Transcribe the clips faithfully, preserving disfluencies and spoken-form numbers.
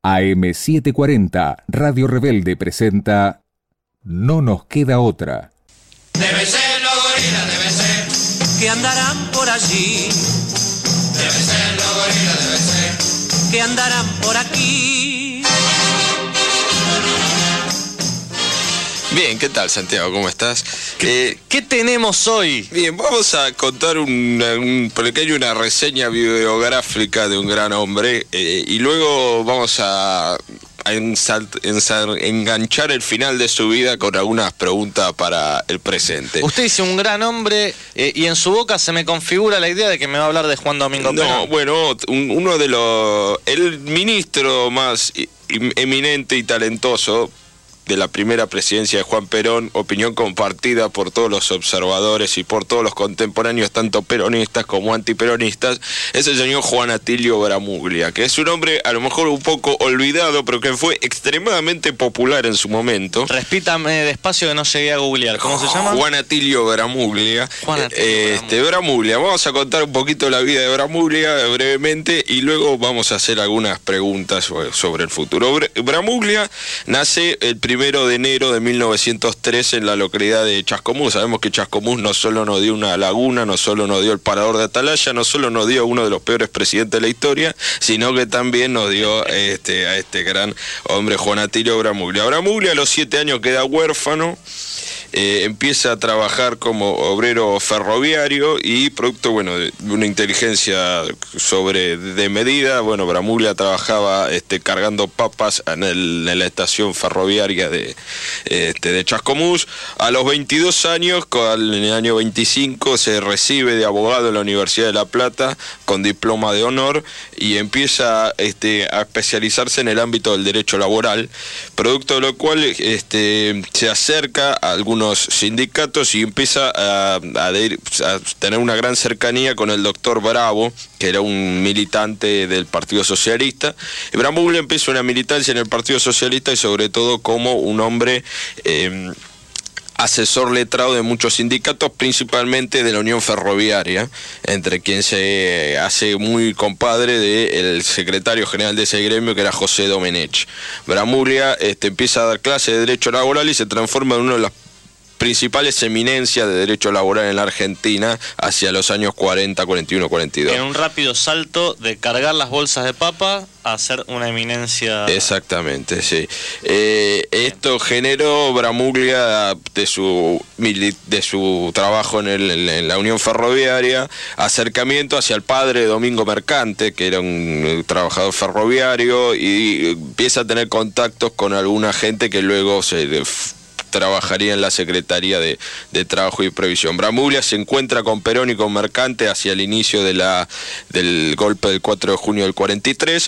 A M setecientos cuarenta, Radio Rebelde presenta No nos queda otra. Debe ser los gorilas, debe ser que andarán por allí. Debe ser los gorilas, debe ser que andarán por aquí. Bien, ¿qué tal, Santiago? ¿Cómo estás? ¿Qué, eh, ¿qué tenemos hoy? Bien, vamos a contar una, un pequeño, una reseña biográfica de un gran hombre eh, y luego vamos a, a ensal, ensal, enganchar el final de su vida con algunas preguntas para el presente. Usted dice un gran hombre eh, y en su boca se me configura la idea de que me va a hablar de Juan Domingo No, Perón. bueno, un, uno de los... el ministro más eminente y talentoso de la primera presidencia de Juan Perón, opinión compartida por todos los observadores y por todos los contemporáneos, tanto peronistas como antiperonistas, es el señor Juan Atilio Bramuglia, que es un hombre a lo mejor un poco olvidado, pero que fue extremadamente popular en su momento. Respítame despacio que no llegué a googlear. ¿Cómo se llama? Juan Atilio Bramuglia. Juan Atilio eh, este, Bramuglia. Vamos a contar un poquito la vida de Bramuglia brevemente y luego vamos a hacer algunas preguntas sobre el futuro. Bramuglia nace el primero de enero de mil novecientos tres en la localidad de Chascomús. Sabemos que Chascomús no solo nos dio una laguna, no solo nos dio el parador de Atalaya, no solo nos dio uno de los peores presidentes de la historia, sino que también nos dio este, a este gran hombre, Juan Atilio Bramuglia. Bramuglia a los siete años queda huérfano. Eh, empieza a trabajar como obrero ferroviario y producto, bueno, de una inteligencia sobre de medida, bueno, Bramuglia trabajaba este, cargando papas en, el, en la estación ferroviaria de, este, de Chascomús. A los veintidós años, en el año veinticinco, se recibe de abogado en la Universidad de La Plata con diploma de honor y empieza este, a especializarse en el ámbito del derecho laboral, producto de lo cual este, se acerca a algunos sindicatos y empieza a, a, a tener una gran cercanía con el doctor Bravo, que era un militante del Partido Socialista. Bramuglia empieza una militancia en el Partido Socialista y sobre todo como un hombre eh, asesor letrado de muchos sindicatos, principalmente de la Unión Ferroviaria, entre quien se hace muy compadre del secretario general de ese gremio, que era José Domenech. Bramuglia este, empieza a dar clases de derecho laboral y se transforma en uno de los principales eminencias de derecho laboral en la Argentina hacia los años cuarenta, cuarenta y uno, cuarenta y dos. En un rápido salto de cargar las bolsas de papa a ser una eminencia. Exactamente, sí. Eh, esto generó Bramuglia de su de su trabajo en, el, en la Unión Ferroviaria, acercamiento hacia el padre Domingo Mercante, que era un trabajador ferroviario, y empieza a tener contactos con alguna gente que luego se trabajaría en la Secretaría de, de Trabajo y Previsión. Bramuglia se encuentra con Perón y con Mercante hacia el inicio de la, del golpe del cuatro de junio del cuarenta y tres.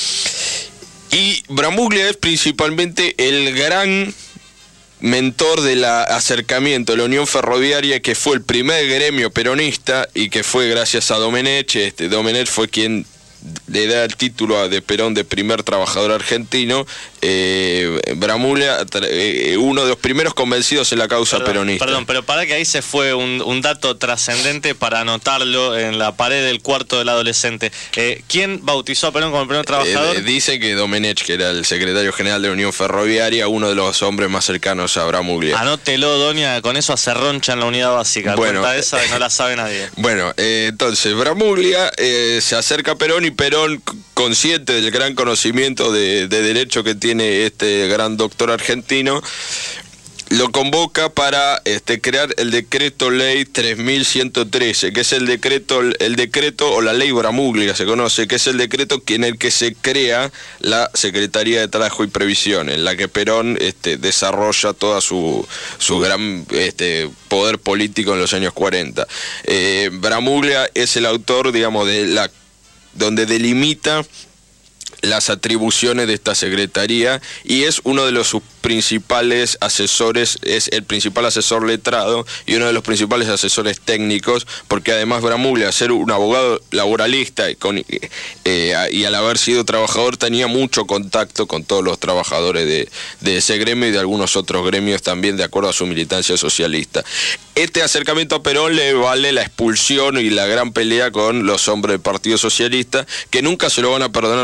Y Bramuglia es principalmente el gran mentor del acercamiento de la Unión Ferroviaria, que fue el primer gremio peronista y que fue gracias a Domenech. Este, Domenech fue quien le da el título de Perón de primer trabajador argentino. eh, Bramuglia, eh, uno de los primeros convencidos en la causa perdón, peronista. Perdón, pero para que ahí se fue un, un dato trascendente para anotarlo en la pared del cuarto del adolescente. Eh, ¿Quién bautizó a Perón como el primer trabajador? Eh, dice que Domenech, que era el secretario general de la Unión Ferroviaria, uno de los hombres más cercanos a Bramuglia. Anótelo, doña, con eso hace roncha en la unidad básica. Bueno, cuenta esa y no la sabe nadie. Bueno, eh, entonces Bramuglia eh, se acerca a Perón y Perón, consciente del gran conocimiento de, de derecho que tiene este gran doctor argentino, lo convoca para este, crear el decreto ley tres mil ciento trece, que es el decreto, el decreto o la ley Bramuglia se conoce, que es el decreto en el que se crea la Secretaría de Trabajo y Previsión, en la que Perón este, desarrolla toda su, su gran este, poder político en los años cuarenta. Eh, Bramuglia es el autor, digamos, de la donde delimita las atribuciones de esta secretaría y es uno de los sus principales asesores, es el principal asesor letrado y uno de los principales asesores técnicos, porque además Bramuglia, ser un abogado laboralista y, con, eh, y al haber sido trabajador, tenía mucho contacto con todos los trabajadores de, de ese gremio y de algunos otros gremios también, de acuerdo a su militancia socialista. Este acercamiento a Perón le vale la expulsión y la gran pelea con los hombres del Partido Socialista, que nunca se lo van a perdonar durante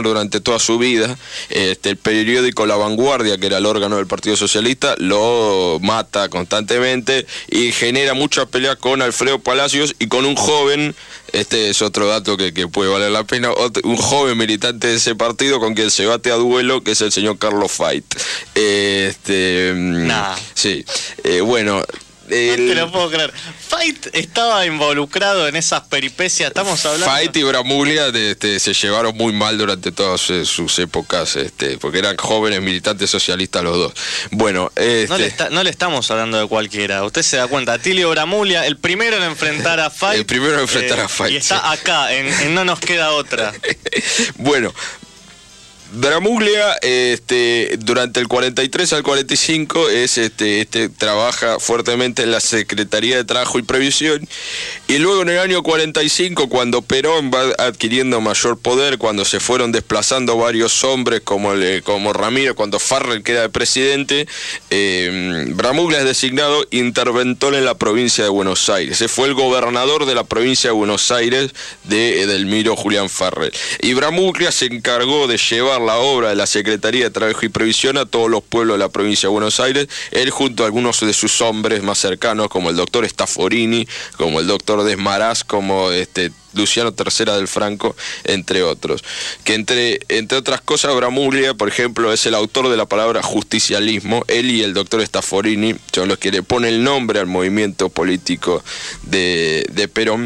toda su vida. Este, el periódico La Vanguardia, que era el órgano del Partido Socialista, lo mata constantemente y genera muchas peleas con Alfredo Palacios y con un joven, este es otro dato que, que puede valer la pena, otro, un joven militante de ese partido con quien se bate a duelo, que es el señor Carlos Fait. Este, nah. Sí, eh, bueno... El... No te lo puedo creer. Fait estaba involucrado en esas peripecias, estamos hablando... Fait y Bramuglia este, se llevaron muy mal durante todas eh, sus épocas, este, porque eran jóvenes militantes socialistas los dos. Bueno, este... no, le está, no le estamos hablando de cualquiera, usted se da cuenta, Atilio Bramuglia, el primero en enfrentar a Fait. El primero en enfrentar eh, a Fait. Y está sí. acá, en, en No Nos Queda Otra. Bueno... Bramuglia, este, durante el cuarenta y tres al cuarenta y cinco es, este, este, trabaja fuertemente en la Secretaría de Trabajo y Previsión, y luego en el año cuarenta y cinco, cuando Perón va adquiriendo mayor poder, cuando se fueron desplazando varios hombres como, el, como Ramírez, cuando Farrell queda de presidente, eh, Bramuglia es designado interventor en la provincia de Buenos Aires. Ese fue el gobernador de la provincia de Buenos Aires de Edelmiro Julián Farrell. Y Bramuglia se encargó de llevar la obra de la Secretaría de Trabajo y Previsión a todos los pueblos de la provincia de Buenos Aires, él junto a algunos de sus hombres más cercanos, como el doctor Stafforini, como el doctor Desmarás, como este Luciano Tercera del Franco, entre otros. Que entre, entre otras cosas, Bramuglia, por ejemplo, es el autor de la palabra justicialismo. Él y el doctor Stafforini son los que le ponen el nombre al movimiento político de, de Perón.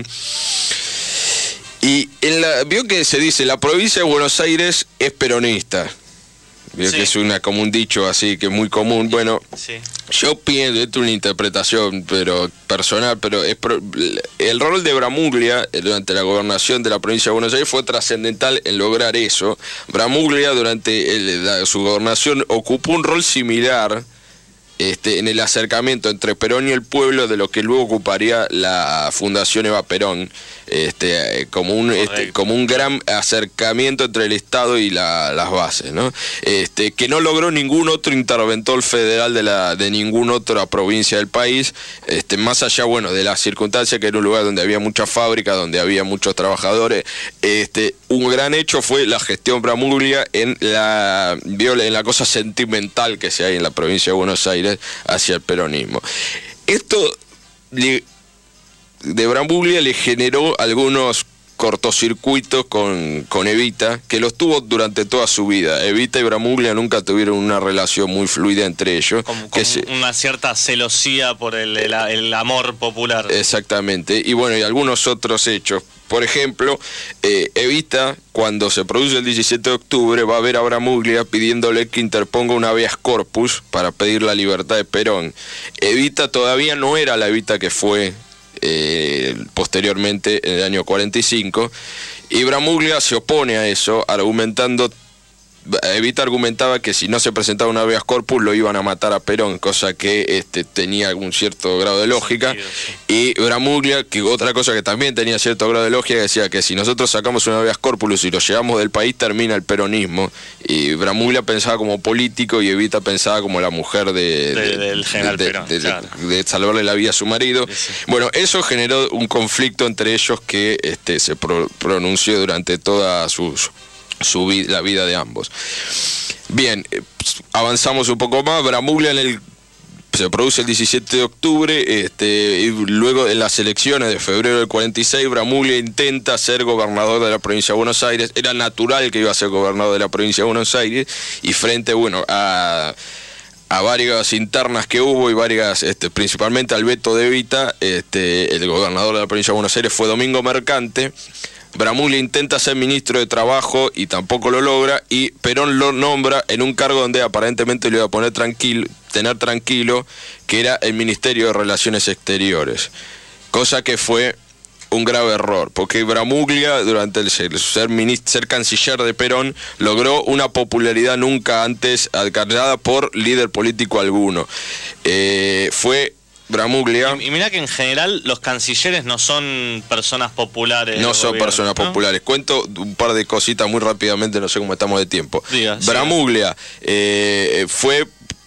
Y en la, vio que se dice, la provincia de Buenos Aires es peronista. Vio sí. que es una, como un dicho así, que es muy común. Bueno, sí. yo pienso, esto es una interpretación pero personal, pero es pro, el rol de Bramuglia durante la gobernación de la provincia de Buenos Aires fue trascendental en lograr eso. Bramuglia durante el, la, su gobernación ocupó un rol similar Este, en el acercamiento entre Perón y el pueblo de lo que luego ocuparía la Fundación Eva Perón, este, como un este, como un gran acercamiento entre el Estado y la, las bases, ¿no? Este, que no logró ningún otro interventor federal de la de ninguna otra provincia del país, este, más allá, bueno, de las circunstancias, que era un lugar donde había muchas fábricas, donde había muchos trabajadores. Este, un gran hecho fue la gestión Bramuglia en la en la cosa sentimental que se hay en la provincia de Buenos Aires hacia el peronismo. Esto le, de Bramuglia le generó algunos cortocircuitos con, con Evita, que los tuvo durante toda su vida. Evita y Bramuglia nunca tuvieron una relación muy fluida entre ellos. Como, que como se, una cierta celosía por el, el, el amor popular. Exactamente. Y bueno, y algunos otros hechos. Por ejemplo, eh, Evita, cuando se produce el diecisiete de octubre, va a ver a Bramuglia pidiéndole que interponga un habeas corpus para pedir la libertad de Perón. Evita todavía no era la Evita que fue eh, posteriormente en el año cuarenta y cinco, y Bramuglia se opone a eso, argumentando... Evita argumentaba que si no se presentaba un habeas corpus lo iban a matar a Perón, cosa que este, tenía algún cierto grado de lógica. Y Bramuglia, que otra cosa que también tenía cierto grado de lógica, decía que si nosotros sacamos un habeas corpus y lo llevamos del país, termina el peronismo. Y Bramuglia pensaba como político y Evita pensaba como la mujer de, de, de, del general de, Perón, de, claro. de, de salvarle la vida a su marido. Sí, sí. Bueno, eso generó un conflicto entre ellos que este, se pro, pronunció durante toda su... Su vida, la vida de ambos. Bien, avanzamos un poco más. Bramuglia en el se produce el diecisiete de octubre, este, y luego en las elecciones de febrero del cuarenta y seis, Bramuglia intenta ser gobernador de la provincia de Buenos Aires. Era natural que iba a ser gobernador de la provincia de Buenos Aires, y frente, bueno, a a varias internas que hubo y varias, este, principalmente al veto de Evita, este, el gobernador de la provincia de Buenos Aires fue Domingo Mercante. Bramuglia intenta ser ministro de Trabajo y tampoco lo logra, y Perón lo nombra en un cargo donde aparentemente le iba a poner tranquilo, tener tranquilo, que era el Ministerio de Relaciones Exteriores, cosa que fue un grave error, porque Bramuglia, durante el ser, ser, ministro, ser canciller de Perón, logró una popularidad nunca antes alcanzada por líder político alguno. Eh, fue Bramuglia. Y, y mira que en general los cancilleres no son personas populares. No son gobierno, personas ¿no? populares. Cuento un par de cositas muy rápidamente, no sé cómo estamos de tiempo. Diga, Bramuglia eh, fue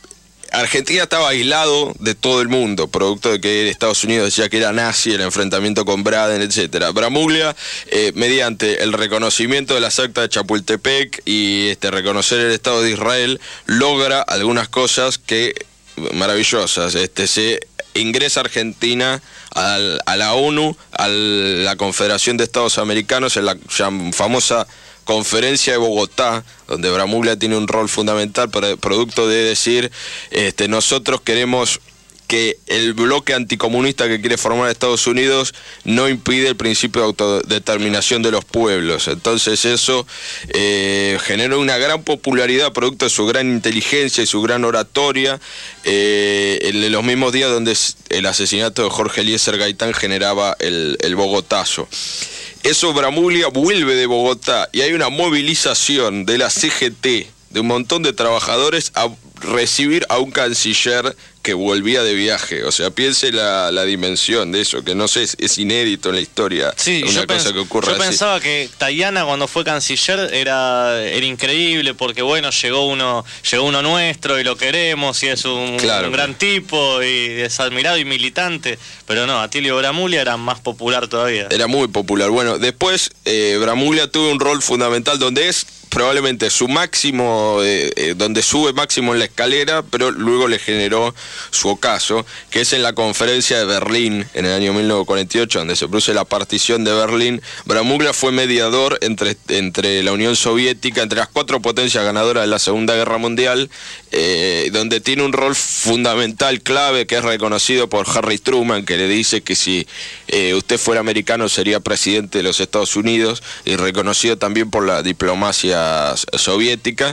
Argentina estaba aislado de todo el mundo, producto de que Estados Unidos decía que era nazi, el enfrentamiento con Braden, etcétera. Bramuglia, eh, mediante el reconocimiento de las actas de Chapultepec y este, reconocer el Estado de Israel, logra algunas cosas que maravillosas. Este, se ingresa Argentina al, a la ONU, a la Confederación de Estados Americanos, en la famosa Conferencia de Bogotá, donde Bramuglia tiene un rol fundamental, para, producto de decir, este, nosotros queremos que el bloque anticomunista que quiere formar Estados Unidos no impide el principio de autodeterminación de los pueblos. Entonces eso eh, generó una gran popularidad, producto de su gran inteligencia y su gran oratoria, eh, en los mismos días donde el asesinato de Jorge Eliezer Gaitán generaba el, el Bogotazo. Eso, Bramuglia vuelve de Bogotá y hay una movilización de la C G T, de un montón de trabajadores, a recibir a un canciller que volvía de viaje. O sea, piense la, la dimensión de eso, que no sé, es, es inédito en la historia. Sí, una yo, cosa pens que ocurre yo así. pensaba que Tayana, cuando fue canciller, era, era increíble, porque bueno, llegó uno llegó uno nuestro y lo queremos, y es un, claro, un gran tipo, y es admirado y militante, pero no, Atilio Bramuglia era más popular todavía. Era muy popular. Bueno, después eh, Bramuglia tuvo un rol fundamental donde es probablemente su máximo, eh, eh, donde sube máximo en la escalera, pero luego le generó su ocaso, que es en la conferencia de Berlín en el año mil novecientos cuarenta y ocho, donde se produce la partición de Berlín. Bramuglia fue mediador entre, entre la Unión Soviética, entre las cuatro potencias ganadoras de la Segunda Guerra Mundial, eh, donde tiene un rol fundamental, clave, que es reconocido por Harry Truman, que le dice que si eh, usted fuera americano sería presidente de los Estados Unidos, y reconocido también por la diplomacia soviética,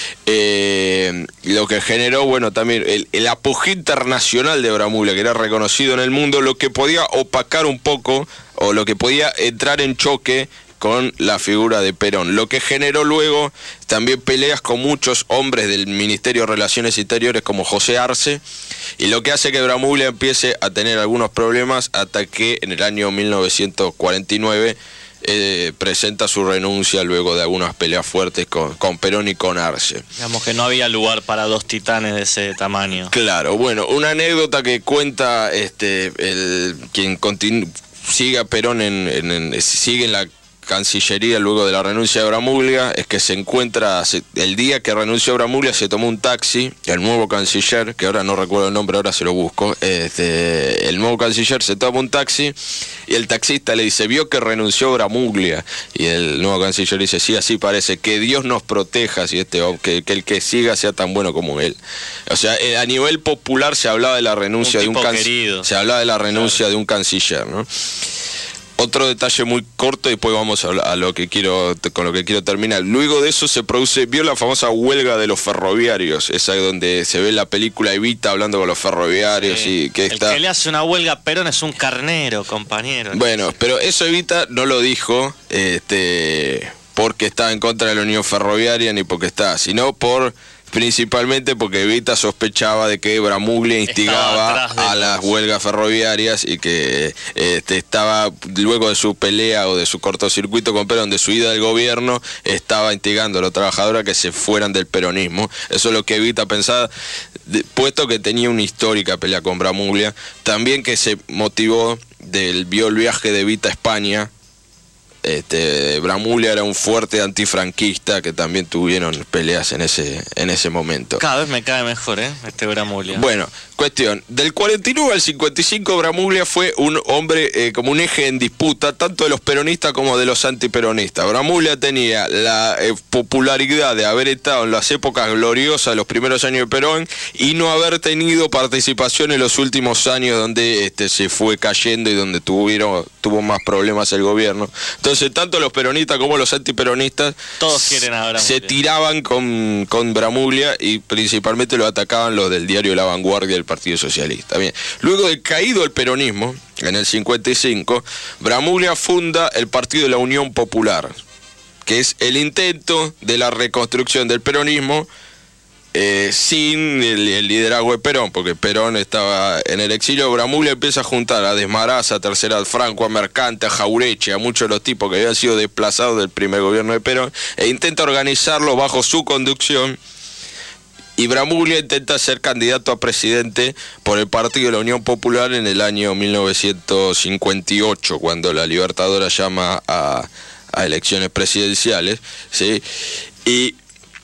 eh, lo que generó, bueno, también el, el apogeo internacional de Bramuglia, que era reconocido en el mundo, lo que podía opacar un poco, o lo que podía entrar en choque con la figura de Perón, lo que generó luego también peleas con muchos hombres del Ministerio de Relaciones Exteriores como José Arce, y lo que hace que Bramuglia empiece a tener algunos problemas hasta que en el año mil novecientos cuarenta y nueve Eh, presenta su renuncia luego de algunas peleas fuertes con, con Perón y con Arce. Digamos que no había lugar para dos titanes de ese tamaño. Claro, bueno, una anécdota que cuenta este el quien continu, sigue a Perón en, en, en sigue en la Cancillería luego de la renuncia de Bramuglia, es que se encuentra, el día que renunció Bramuglia se tomó un taxi, el nuevo canciller, que ahora no recuerdo el nombre, ahora se lo busco, este, el nuevo canciller se toma un taxi y el taxista le dice, ¿vio que renunció Bramuglia? Y el nuevo canciller dice, sí, así parece, que Dios nos proteja, si este, que, que el que siga sea tan bueno como él. O sea, a nivel popular se hablaba de la renuncia un de un canciller, se hablaba de la renuncia claro. de un canciller, ¿no? Otro detalle muy corto y después vamos a, a lo que quiero con lo que quiero terminar. Luego de eso se produce, vio la famosa huelga de los ferroviarios, esa donde se ve la película Evita hablando con los ferroviarios sí. y que el está. que le hace una huelga a Perón es un carnero, compañero. Bueno, pero eso Evita no lo dijo, este, porque estaba en contra de la Unión Ferroviaria ni porque está, sino por principalmente porque Evita sospechaba de que Bramuglia instigaba a las huelgas ferroviarias y que este, estaba, luego de su pelea o de su cortocircuito con Perón, de su ida del gobierno, estaba instigando a los trabajadores a que se fueran del peronismo. Eso es lo que Evita pensaba, de, puesto que tenía una histórica pelea con Bramuglia, también que se motivó del vio el viaje de Evita a España. Este, Bramuglia era un fuerte antifranquista que también tuvieron peleas en ese en ese momento. Cada vez me cae mejor, ¿eh? Este Bramuglia. Bueno, cuestión, del cuarenta y nueve al cincuenta y cinco Bramuglia fue un hombre eh, como un eje en disputa, tanto de los peronistas como de los antiperonistas. Bramuglia tenía la eh, popularidad de haber estado en las épocas gloriosas de los primeros años de Perón y no haber tenido participación en los últimos años donde este, se fue cayendo y donde tuvieron, tuvo más problemas el gobierno. Entonces, Entonces, tanto los peronistas como los antiperonistas todos quieren a se tiraban con, con Bramuglia y principalmente lo atacaban los del diario La Vanguardia del Partido Socialista. Bien. Luego de caído el peronismo, en el cincuenta y cinco, Bramuglia funda el Partido de la Unión Popular, que es el intento de la reconstrucción del peronismo Eh, sin el, el liderazgo de Perón, porque Perón estaba en el exilio. Bramuglia empieza a juntar a Desmaraza, a Tercera Franco, a Mercante, a Jaureche, a muchos de los tipos que habían sido desplazados del primer gobierno de Perón, e intenta organizarlo bajo su conducción y Bramuglia intenta ser candidato a presidente por el Partido de la Unión Popular en el año mil novecientos cincuenta y ocho, cuando la Libertadora llama a, a elecciones presidenciales, ¿sí? Y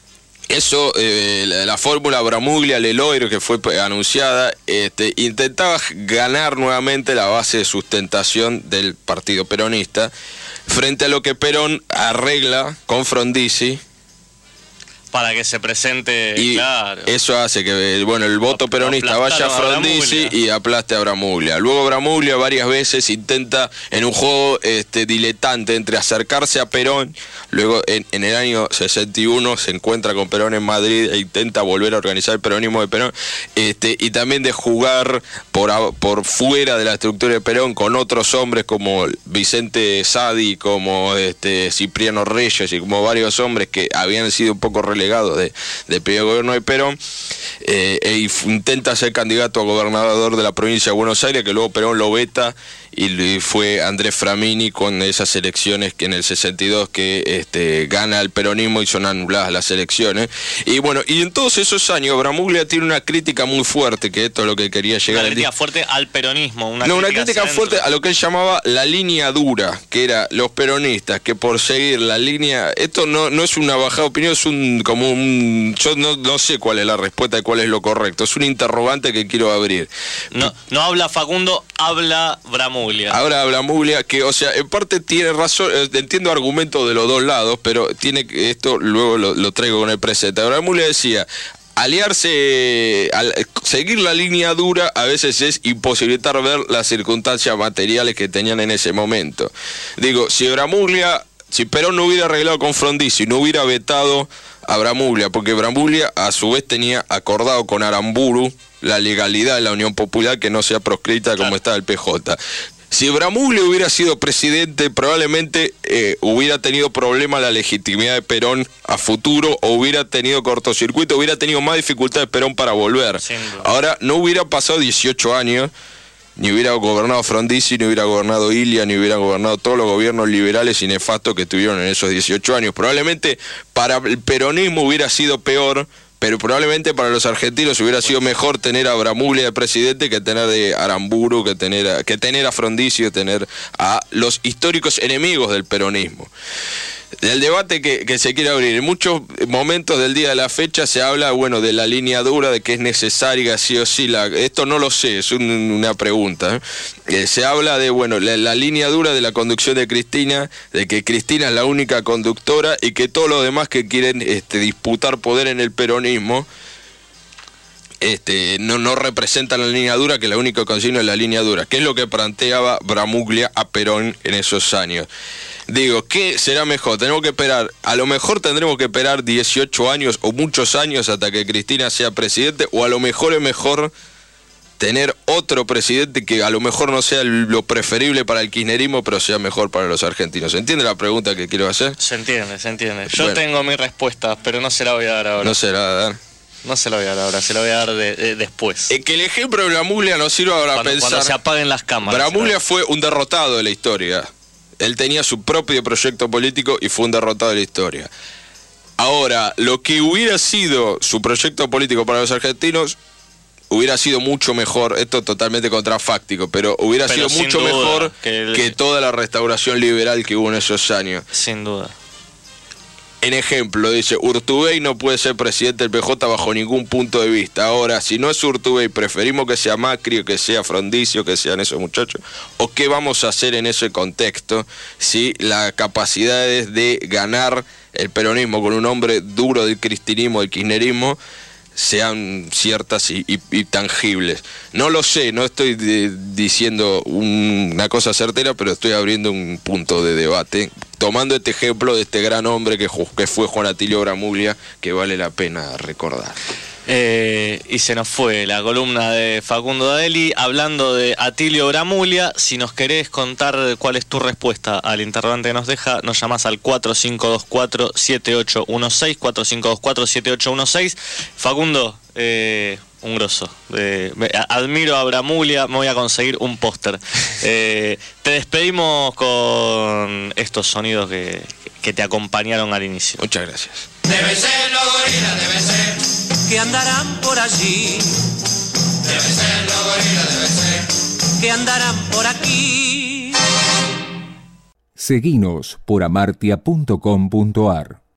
eso, eh, la, la fórmula Bramuglia-Leloir que fue anunciada, este, intentaba ganar nuevamente la base de sustentación del partido peronista, frente a lo que Perón arregla con Frondizi. Para que se presente, y claro. Eso hace que, bueno, el voto peronista vaya a Frondizi y aplaste a Bramuglia. Luego Bramuglia varias veces intenta, en un juego este, diletante entre acercarse a Perón, luego en, en el año sesenta y uno se encuentra con Perón en Madrid e intenta volver a organizar el peronismo de Perón, este, y también de jugar por, por fuera de la estructura de Perón con otros hombres como Vicente Sadi, como este, Cipriano Reyes y como varios hombres que habían sido un poco relegados legado de, del periodo de gobierno de Perón, eh, e intenta ser candidato a gobernador de la provincia de Buenos Aires, que luego Perón lo veta, y fue Andrés Framini con esas elecciones que en el sesenta y dos que este, gana el peronismo y son anuladas las elecciones. Y bueno, y en todos esos años Bramuglia tiene una crítica muy fuerte, que esto es lo que quería llegar. Una crítica fuerte al peronismo. Una no, crítica una crítica fuerte a lo que él llamaba la línea dura, que era los peronistas, que por seguir la línea, esto no, no es una bajada de opinión, es un como un, yo no, no sé cuál es la respuesta de cuál es lo correcto, es un interrogante que quiero abrir. No, no habla Facundo, habla Bramuglia. Ahora Bramuglia, que, o sea, en parte tiene razón, entiendo argumentos de los dos lados, pero tiene esto luego lo, lo traigo con el presente. Bramuglia decía, aliarse, al, seguir la línea dura a veces es imposibilitar ver las circunstancias materiales que tenían en ese momento. Digo, si Bramuglia, si Perón no hubiera arreglado con Frondizi, no hubiera vetado a Bramuglia, porque Bramuglia a su vez tenía acordado con Aramburu la legalidad de la Unión Popular, que no sea proscrita como está el P J. Si Bramuglia hubiera sido presidente, probablemente eh, hubiera tenido problema la legitimidad de Perón a futuro, o hubiera tenido cortocircuito, hubiera tenido más dificultades Perón para volver. Ahora, no hubiera pasado dieciocho años, ni hubiera gobernado Frondizi, ni hubiera gobernado Ilia, ni hubiera gobernado todos los gobiernos liberales y nefastos que tuvieron en esos dieciocho años. Probablemente para el peronismo hubiera sido peor, pero probablemente para los argentinos hubiera sido mejor tener a Bramuglia de presidente que tener de Aramburu, que tener a, que tener a Frondizi, que tener a los históricos enemigos del peronismo. Del debate que, que se quiere abrir, en muchos momentos del día de la fecha se habla, bueno, de la línea dura, de que es necesaria sí o sí, la, esto no lo sé, es un, una pregunta, ¿eh? Eh, se habla de, bueno, la, la línea dura de la conducción de Cristina, de que Cristina es la única conductora y que todos los demás que quieren este, disputar poder en el peronismo Este, no, no representan la línea dura, que la única consigna es la línea dura, que es lo que planteaba Bramuglia a Perón en esos años. Digo, ¿qué será mejor? Tenemos que esperar, a lo mejor tendremos que esperar dieciocho años o muchos años hasta que Cristina sea presidente, o a lo mejor es mejor tener otro presidente que a lo mejor no sea lo preferible para el kirchnerismo, pero sea mejor para los argentinos. ¿Se entiende la pregunta que quiero hacer? Se entiende, se entiende. Yo bueno, tengo mi respuesta, pero no se la voy a dar ahora. No se la va a dar. No se la voy a dar ahora, se la voy a dar de, de, después. Es que el ejemplo de Bramuglia nos sirva para cuando, pensar. Cuando se apaguen las cámaras. Bramuglia fue un derrotado de la historia. Él tenía su propio proyecto político y fue un derrotado de la historia. Ahora, lo que hubiera sido su proyecto político para los argentinos hubiera sido mucho mejor, esto es totalmente contrafáctico, pero hubiera pero sido mucho duda, mejor que, el... que toda la restauración liberal que hubo en esos años. Sin duda. En ejemplo, dice, Urtubey no puede ser presidente del P J bajo ningún punto de vista. Ahora, si no es Urtubey, preferimos que sea Macri, o que sea Frondizi, o que sean esos muchachos. ¿O qué vamos a hacer en ese contexto si la capacidad es de ganar el peronismo con un hombre duro del cristinismo, del kirchnerismo, sean ciertas y, y, y tangibles? No lo sé, no estoy de, diciendo un, una cosa certera, pero estoy abriendo un punto de debate, tomando este ejemplo de este gran hombre que, que fue Juan Atilio Bramuglia, que vale la pena recordar. Eh, y se nos fue la columna de Facundo Dadeli hablando de Atilio Bramuglia. Si nos querés contar cuál es tu respuesta al interrogante que nos deja, nos llamás al cuatro cinco dos cuatro, siete ocho uno seis, cuatro cinco dos cuatro, siete ocho uno seis. Facundo, eh, un grosso. Eh, admiro a Bramuglia, me voy a conseguir un póster. Eh, te despedimos con estos sonidos que, que te acompañaron al inicio. Muchas gracias. Debe ser los gorilas, debe ser. que andarán por allí, Debe ser, los gorilas debe ser. que andarán por aquí. Seguinos por amartia punto com punto ar.